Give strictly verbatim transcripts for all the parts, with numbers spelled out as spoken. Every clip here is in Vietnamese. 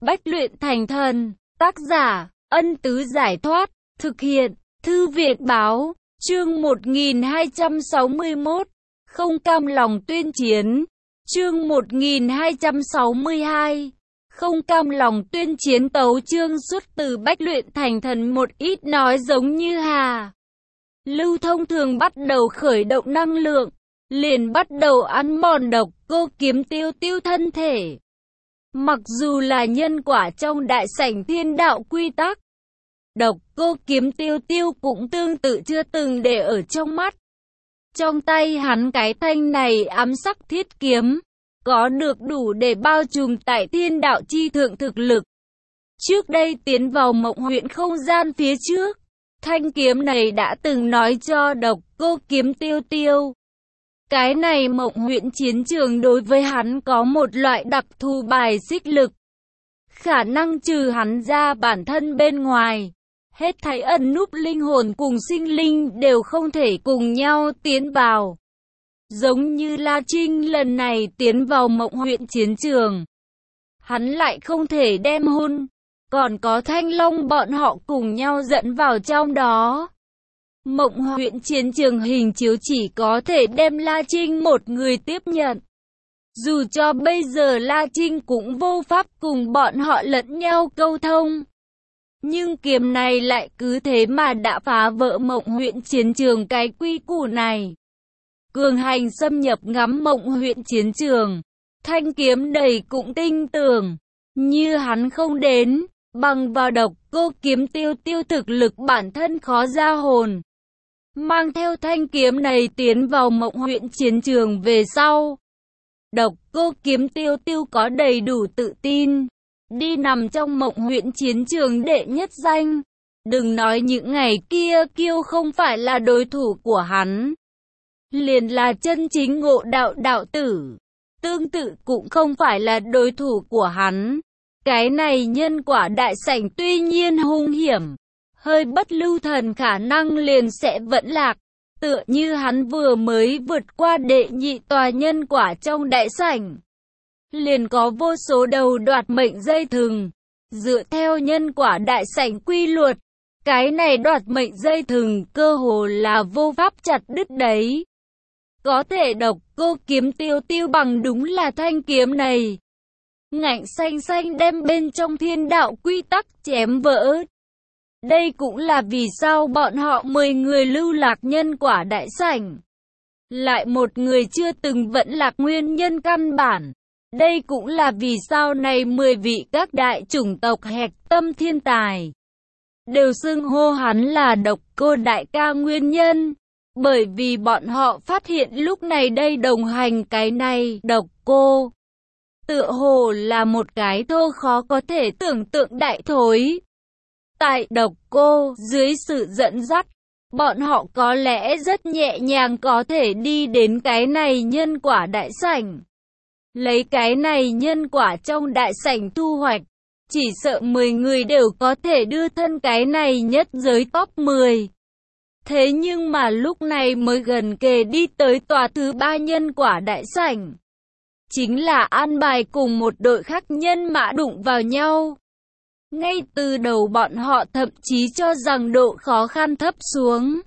Bách luyện thành thần. Tác giả, Ân Tứ Giải Thoát. Thực hiện, Thư viện Báo. Chương một nghìn hai trăm sáu mươi mốt. Không cam lòng tuyên chiến. Chương một nghìn hai trăm sáu mươi hai. Không cam lòng tuyên chiến. Tấu chương xuất từ Bách luyện thành thần. Một ít nói giống như hà lưu thông thường bắt đầu khởi động năng lượng, liền bắt đầu ăn mòn độc cô kiếm tiêu tiêu thân thể. Mặc dù là nhân quả trong đại sảnh thiên đạo quy tắc, độc cô kiếm tiêu tiêu cũng tương tự chưa từng để ở trong mắt. Trong tay hắn cái thanh này ám sắc thiết kiếm, có được đủ để bao trùm tại thiên đạo chi thượng thực lực. Trước đây tiến vào mộng huyện không gian phía trước, thanh kiếm này đã từng nói cho độc cô kiếm tiêu tiêu. Cái này mộng huyện chiến trường đối với hắn có một loại đặc thù bài xích lực. Khả năng trừ hắn ra bản thân bên ngoài, hết thảy ẩn núp linh hồn cùng sinh linh đều không thể cùng nhau tiến vào. Giống như La Trinh lần này tiến vào mộng huyện chiến trường, hắn lại không thể đem hôn, còn có Thanh Long bọn họ cùng nhau dẫn vào trong đó. Mộng huyện chiến trường hình chiếu chỉ có thể đem La Trinh một người tiếp nhận. Dù cho bây giờ La Trinh cũng vô pháp cùng bọn họ lẫn nhau câu thông, nhưng kiếm này lại cứ thế mà đã phá vỡ mộng huyện chiến trường cái quy củ này. Cường hành xâm nhập ngắm mộng huyện chiến trường, thanh kiếm đầy cũng tinh tưởng, như hắn không đến, bằng vào độc cô kiếm tiêu tiêu thực lực bản thân khó ra hồn. Mang theo thanh kiếm này tiến vào mộng huyện chiến trường về sau, độc cô kiếm tiêu tiêu có đầy đủ tự tin, đi nằm trong mộng huyện chiến trường đệ nhất danh. Đừng nói những ngày kia Kiêu không phải là đối thủ của hắn, liền là chân chính ngộ đạo đạo tử, tương tự cũng không phải là đối thủ của hắn. Cái này nhân quả đại sảnh tuy nhiên hung hiểm, hơi bất lưu thần khả năng liền sẽ vẫn lạc. Tựa như hắn vừa mới vượt qua đệ nhị tòa nhân quả trong đại sảnh, liền có vô số đầu đoạt mệnh dây thừng. Dựa theo nhân quả đại sảnh quy luật, cái này đoạt mệnh dây thừng cơ hồ là vô pháp chặt đứt đấy. Có thể độc cô kiếm tiêu tiêu bằng đúng là thanh kiếm này, ngạnh xanh xanh đem bên trong thiên đạo quy tắc chém vỡ. Đây cũng là vì sao bọn họ mười người lưu lạc nhân quả đại sảnh, lại một người chưa từng vẫn lạc nguyên nhân căn bản. Đây cũng là vì sao này mười vị các đại chủng tộc hạch tâm thiên tài đều xưng hô hắn là độc cô đại ca nguyên nhân. Bởi vì bọn họ phát hiện lúc này đây đồng hành cái này độc cô tựa hồ là một cái thô khó có thể tưởng tượng đại thối. Tại độc cô dưới sự dẫn dắt, bọn họ có lẽ rất nhẹ nhàng có thể đi đến cái này nhân quả đại sảnh. Lấy cái này nhân quả trong đại sảnh thu hoạch, chỉ sợ mười người đều có thể đưa thân cái này nhất giới top mười. Thế nhưng mà lúc này mới gần kề đi tới tòa thứ ba nhân quả đại sảnh, chính là an bài cùng một đội khác nhân mã đụng vào nhau. Ngay từ đầu bọn họ thậm chí cho rằng độ khó khăn thấp xuống.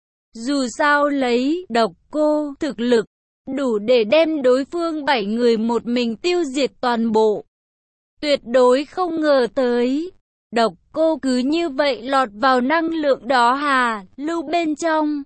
Dù sao lấy độc cô thực lực, đủ để đem đối phương bảy người một mình tiêu diệt toàn bộ. Tuyệt đối không ngờ tới, độc cô cứ như vậy lọt vào năng lượng đó hà lưu bên trong.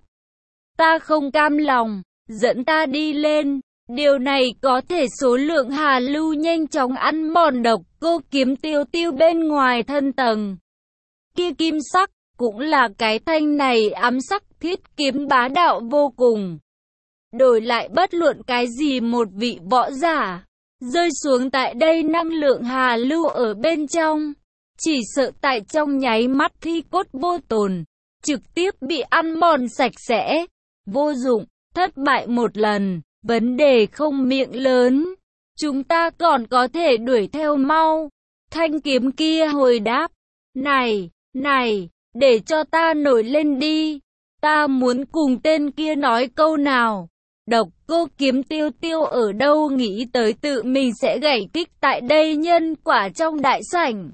Ta không cam lòng, dẫn ta đi lên. Điều này có thể số lượng hà lưu nhanh chóng ăn mòn độc cô kiếm tiêu tiêu bên ngoài thân tầng. Kia kim sắc, cũng là cái thanh này ám sắc thiết kiếm bá đạo vô cùng. Đổi lại bất luận cái gì một vị võ giả, rơi xuống tại đây năng lượng hà lưu ở bên trong, chỉ sợ tại trong nháy mắt thi cốt vô tồn, trực tiếp bị ăn mòn sạch sẽ, vô dụng, thất bại một lần. Vấn đề không miệng lớn, chúng ta còn có thể đuổi theo mau. Thanh kiếm kia hồi đáp, này, này, để cho ta nổi lên đi, ta muốn cùng tên kia nói câu nào. Độc Cô Kiếm Tiêu Tiêu ở đâu nghĩ tới tự mình sẽ gãy kích tại đây nhân quả trong đại sảnh.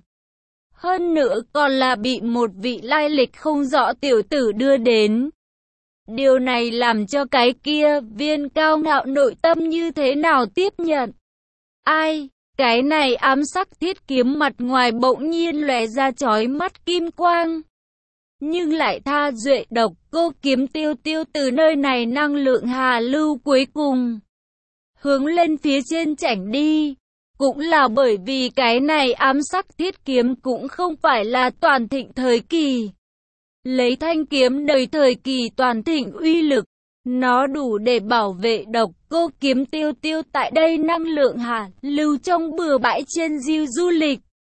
Hơn nữa còn là bị một vị lai lịch không rõ tiểu tử đưa đến. Điều này làm cho cái kia viên cao ngạo nội tâm như thế nào tiếp nhận. Ai, cái này ám sắc thiết kiếm mặt ngoài bỗng nhiên lóe ra chói mắt kim quang. Nhưng lại tha duệ Độc Cô Kiếm Tiêu Tiêu từ nơi này năng lượng hà lưu cuối cùng. Hướng lên phía trên chảnh đi. Cũng là bởi vì cái này ám sắc thiết kiếm cũng không phải là toàn thịnh thời kỳ. Lấy thanh kiếm đời thời kỳ toàn thịnh uy lực, nó đủ để bảo vệ Độc Cô Kiếm Tiêu Tiêu tại đây năng lượng hà lưu trong bừa bãi trên diêu du lịch.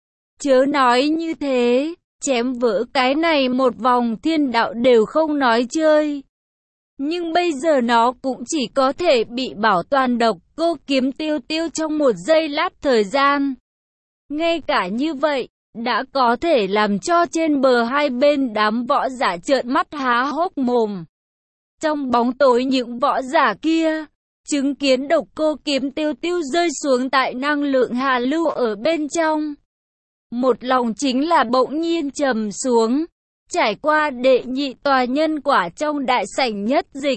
Chớ nói như thế, chém vỡ cái này một vòng thiên đạo đều không nói chơi. Nhưng bây giờ nó cũng chỉ có thể bị bảo toàn Độc Cô Kiếm Tiêu Tiêu trong một giây lát thời gian. Ngay cả như vậy, đã có thể làm cho trên bờ hai bên đám võ giả trợn mắt há hốc mồm. Trong bóng tối những võ giả kia, chứng kiến Độc Cô Kiếm Tiêu Tiêu rơi xuống tại năng lượng hà lưu ở bên trong. Một lòng chính là bỗng nhiên trầm xuống. Trải qua đệ nhị tòa nhân quả trong đại sảnh nhất dịch,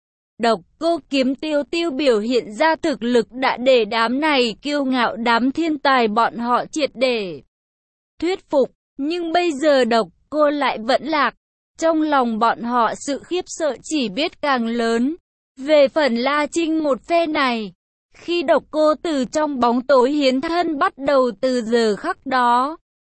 Độc Cô Kiếm Tiêu Tiêu biểu hiện ra thực lực đã để đám này kiêu ngạo đám thiên tài bọn họ triệt để thuyết phục. Nhưng bây giờ Độc Cô lại vẫn lạc. Trong lòng bọn họ sự khiếp sợ chỉ biết càng lớn. Về phần La Trinh một phe này, khi Độc Cô từ trong bóng tối hiến thân bắt đầu từ giờ khắc đó,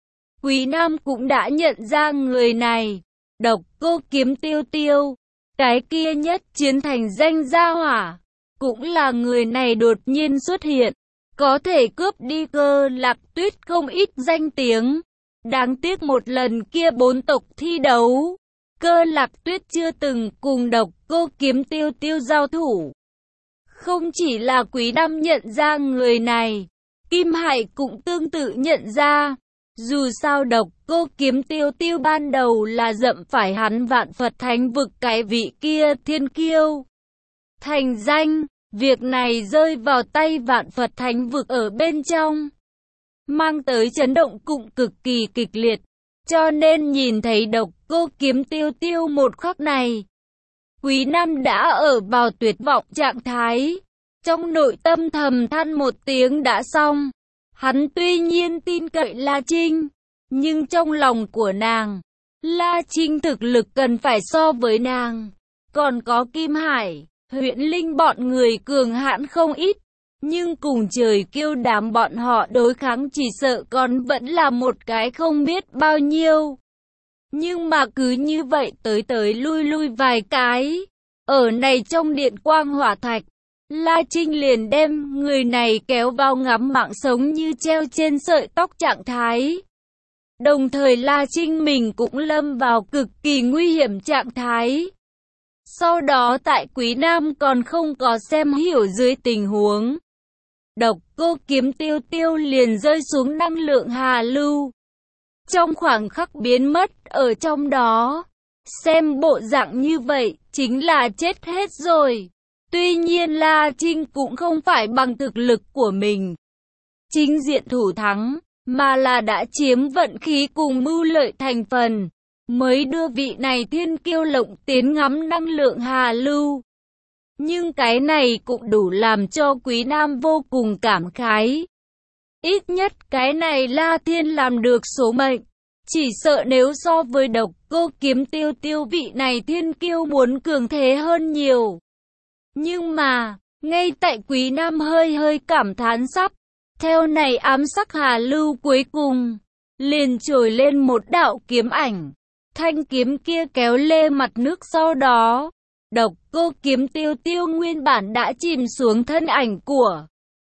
Quý Nam cũng đã nhận ra người này. Độc Cô Kiếm Tiêu Tiêu, cái kia nhất chiến thành danh gia hỏa, cũng là người này đột nhiên xuất hiện, có thể cướp đi Cơ Lạc Tuyết không ít danh tiếng. Đáng tiếc một lần kia bốn tộc thi đấu, Cơ Lạc Tuyết chưa từng cùng Độc Cô Kiếm Tiêu Tiêu giao thủ. Không chỉ là Quý Nam nhận ra người này, Kim Hải cũng tương tự nhận ra. Dù sao Độc Cô Kiếm Tiêu Tiêu ban đầu là dậm phải hắn Vạn Phật Thánh Vực cái vị kia thiên kiêu thành danh, việc này rơi vào tay Vạn Phật Thánh Vực ở bên trong, mang tới chấn động cũng cực kỳ kịch liệt, cho nên nhìn thấy Độc Cô Kiếm Tiêu Tiêu một khắc này, Quý Nam đã ở vào tuyệt vọng trạng thái, trong nội tâm thầm than một tiếng đã xong. Hắn tuy nhiên tin cậy La Trinh, nhưng trong lòng của nàng, La Trinh thực lực cần phải so với nàng. Còn có Kim Hải, Huyễn Linh bọn người cường hãn không ít, nhưng cùng trời kêu đám bọn họ đối kháng chỉ sợ còn vẫn là một cái không biết bao nhiêu. Nhưng mà cứ như vậy tới tới lui lui vài cái, ở này trong điện quang hỏa thạch, La Trinh liền đem người này kéo vào ngắm mạng sống như treo trên sợi tóc trạng thái. Đồng thời La Trinh mình cũng lâm vào cực kỳ nguy hiểm trạng thái. Sau đó tại Quý Nam còn không có xem hiểu dưới tình huống, Độc Cô Kiếm Tiêu Tiêu liền rơi xuống năng lượng hà lưu. Trong khoảng khắc biến mất ở trong đó, xem bộ dạng như vậy chính là chết hết rồi. Tuy nhiên La Trinh cũng không phải bằng thực lực của mình chính diện thủ thắng, mà là đã chiếm vận khí cùng mưu lợi thành phần, mới đưa vị này thiên kiêu lộng tiến ngắm năng lượng hà lưu. Nhưng cái này cũng đủ làm cho Quý Nam vô cùng cảm khái. Ít nhất cái này La Thiên làm được số mệnh. Chỉ sợ nếu so với Độc Cô Kiếm Tiêu Tiêu vị này thiên kiêu muốn cường thế hơn nhiều. Nhưng mà, ngay tại Quý Nam hơi hơi cảm thán sắp, theo này ám sắc hà lưu cuối cùng, liền trồi lên một đạo kiếm ảnh. Thanh kiếm kia kéo lê mặt nước sau đó, Độc Cô Kiếm Tiêu Tiêu nguyên bản đã chìm xuống thân ảnh của.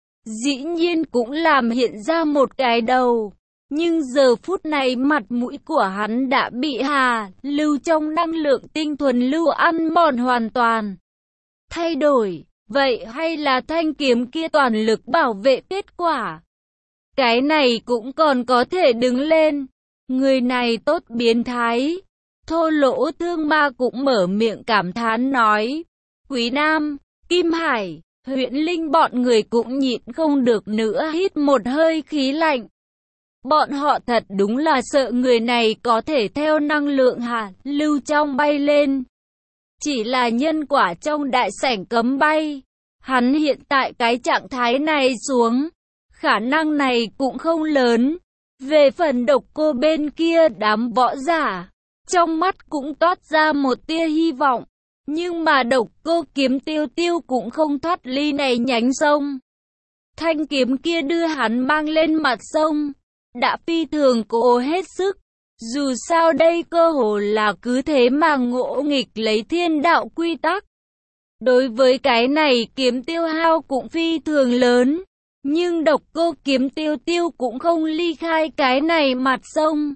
Dĩ nhiên cũng làm hiện ra một cái đầu. Nhưng giờ phút này mặt mũi của hắn đã bị hà lưu trong năng lượng tinh thuần lưu ăn mòn hoàn toàn. Thay đổi, vậy hay là thanh kiếm kia toàn lực bảo vệ kết quả? Cái này cũng còn có thể đứng lên. Người này tốt biến thái. Thô Lỗ Thương Ma cũng mở miệng cảm thán nói. Quý Nam, Kim Hải, Huyễn Linh bọn người cũng nhịn không được nữa hít một hơi khí lạnh. Bọn họ thật đúng là sợ người này có thể theo năng lượng hạ lưu trong bay lên. Chỉ là nhân quả trong đại sảnh cấm bay. Hắn hiện tại cái trạng thái này xuống, khả năng này cũng không lớn. Về phần Độc Cô bên kia đám võ giả, trong mắt cũng toát ra một tia hy vọng. Nhưng mà Độc Cô kiếm Tiêu Tiêu cũng không thoát ly này nhánh sông. Thanh kiếm kia đưa hắn mang lên mặt sông, đã phi thường cố hết sức. Dù sao đây cơ hồ là cứ thế mà ngỗ nghịch lấy thiên đạo quy tắc. Đối với cái này kiếm tiêu hao cũng phi thường lớn. Nhưng Độc Cô kiếm Tiêu Tiêu cũng không ly khai cái này mặt sông.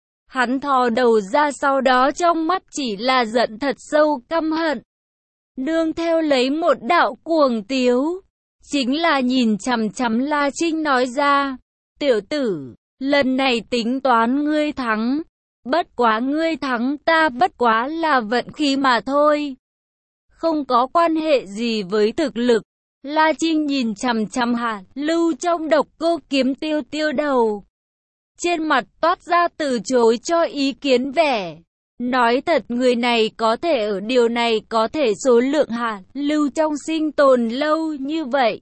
Hắn thò đầu ra, sau đó trong mắt chỉ là giận thật sâu, căm hận. Nương theo lấy một đạo cuồng tiếu, chính là nhìn chằm chằm La Trinh nói ra. Tiểu tử, lần này tính toán ngươi thắng. Bất quá ngươi thắng ta bất quá là vận khí mà thôi. Không có quan hệ gì với thực lực. La Trinh nhìn chằm chằm Hạ Lưu trong Độc Cô kiếm Tiêu Tiêu đầu. Trên mặt toát ra từ chối cho ý kiến vẻ. Nói thật người này có thể ở điều này có thể số lượng Hạ Lưu trong sinh tồn lâu như vậy.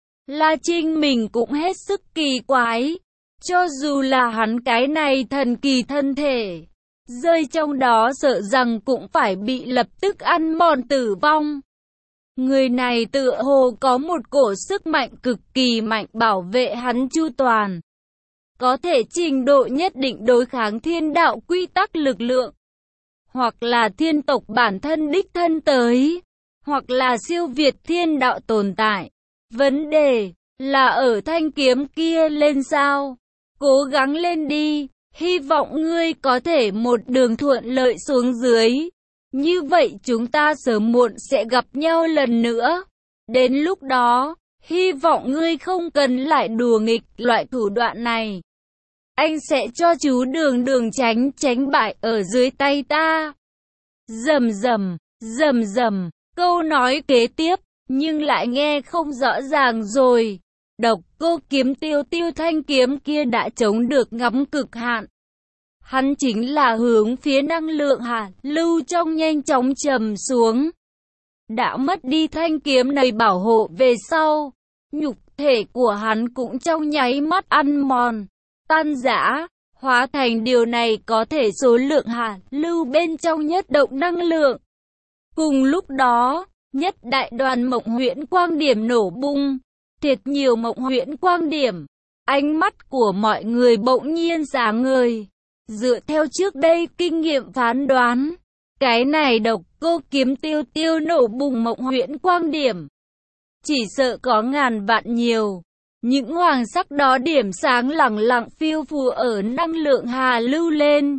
La Trinh mình cũng hết sức kỳ quái. Cho dù là hắn cái này thần kỳ thân thể, rơi trong đó sợ rằng cũng phải bị lập tức ăn mòn tử vong. Người này tựa hồ có một cổ sức mạnh cực kỳ mạnh bảo vệ hắn chu toàn. Có thể trình độ nhất định đối kháng thiên đạo quy tắc lực lượng. Hoặc là thiên tộc bản thân đích thân tới. Hoặc là siêu việt thiên đạo tồn tại. Vấn đề là ở thanh kiếm kia lên sao? Cố gắng lên đi. Hy vọng ngươi có thể một đường thuận lợi xuống dưới. Như vậy chúng ta sớm muộn sẽ gặp nhau lần nữa. Đến lúc đó, hy vọng ngươi không cần lại đùa nghịch loại thủ đoạn này. Anh sẽ cho chú đường đường tránh tránh bại ở dưới tay ta. Rầm rầm, rầm rầm, câu nói kế tiếp, nhưng lại nghe không rõ ràng rồi. Độc Cô kiếm Tiêu Tiêu thanh kiếm kia đã chống được ngắm cực hạn. Hắn chính là hướng phía năng lượng hạ lưu trong nhanh chóng trầm xuống. Đã mất đi thanh kiếm này bảo hộ về sau, nhục thể của hắn cũng trong nháy mắt ăn mòn, tan rã, hóa thành điều này có thể số lượng hạ lưu bên trong nhất động năng lượng. Cùng lúc đó, nhất đại đoàn mộng huyễn quang điểm nổ bung, thiệt nhiều mộng huyễn quang điểm, ánh mắt của mọi người bỗng nhiên sáng ngời. Dựa theo trước đây kinh nghiệm phán đoán, cái này Độc Cô kiếm Tiêu Tiêu nổ bùng mộng huyễn quang điểm, chỉ sợ có ngàn vạn nhiều. Những hoàng sắc đó điểm sáng lẳng lặng phiêu phù ở năng lượng hà lưu lên.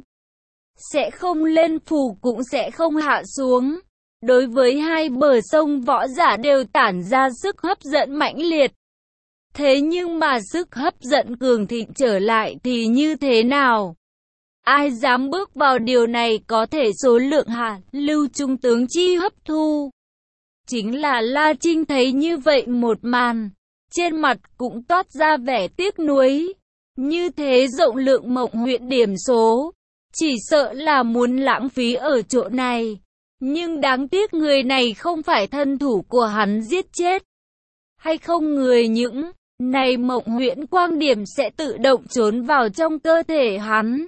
Sẽ không lên phù cũng sẽ không hạ xuống. Đối với hai bờ sông võ giả đều tản ra sức hấp dẫn mãnh liệt. Thế nhưng mà sức hấp dẫn cường thịnh trở lại thì như thế nào? Ai dám bước vào điều này có thể số lượng hạ lưu trung tướng chi hấp thu? Chính là La Trinh thấy như vậy một màn, trên mặt cũng toát ra vẻ tiếc nuối. Như thế rộng lượng mộng huyễn điểm số, chỉ sợ là muốn lãng phí ở chỗ này. Nhưng đáng tiếc người này không phải thân thủ của hắn giết chết. Hay không người những này mộng huyễn quang điểm sẽ tự động trốn vào trong cơ thể hắn.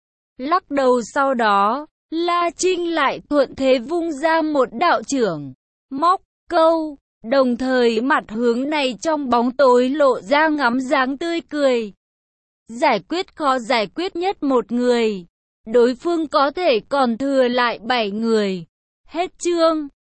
Lắc đầu sau đó, La Trinh lại thuận thế vung ra một đạo chưởng, móc, câu, đồng thời mặt hướng này trong bóng tối lộ ra ngắm dáng tươi cười. Giải quyết khó giải quyết nhất một người, đối phương có thể còn thừa lại bảy người. Hết chương.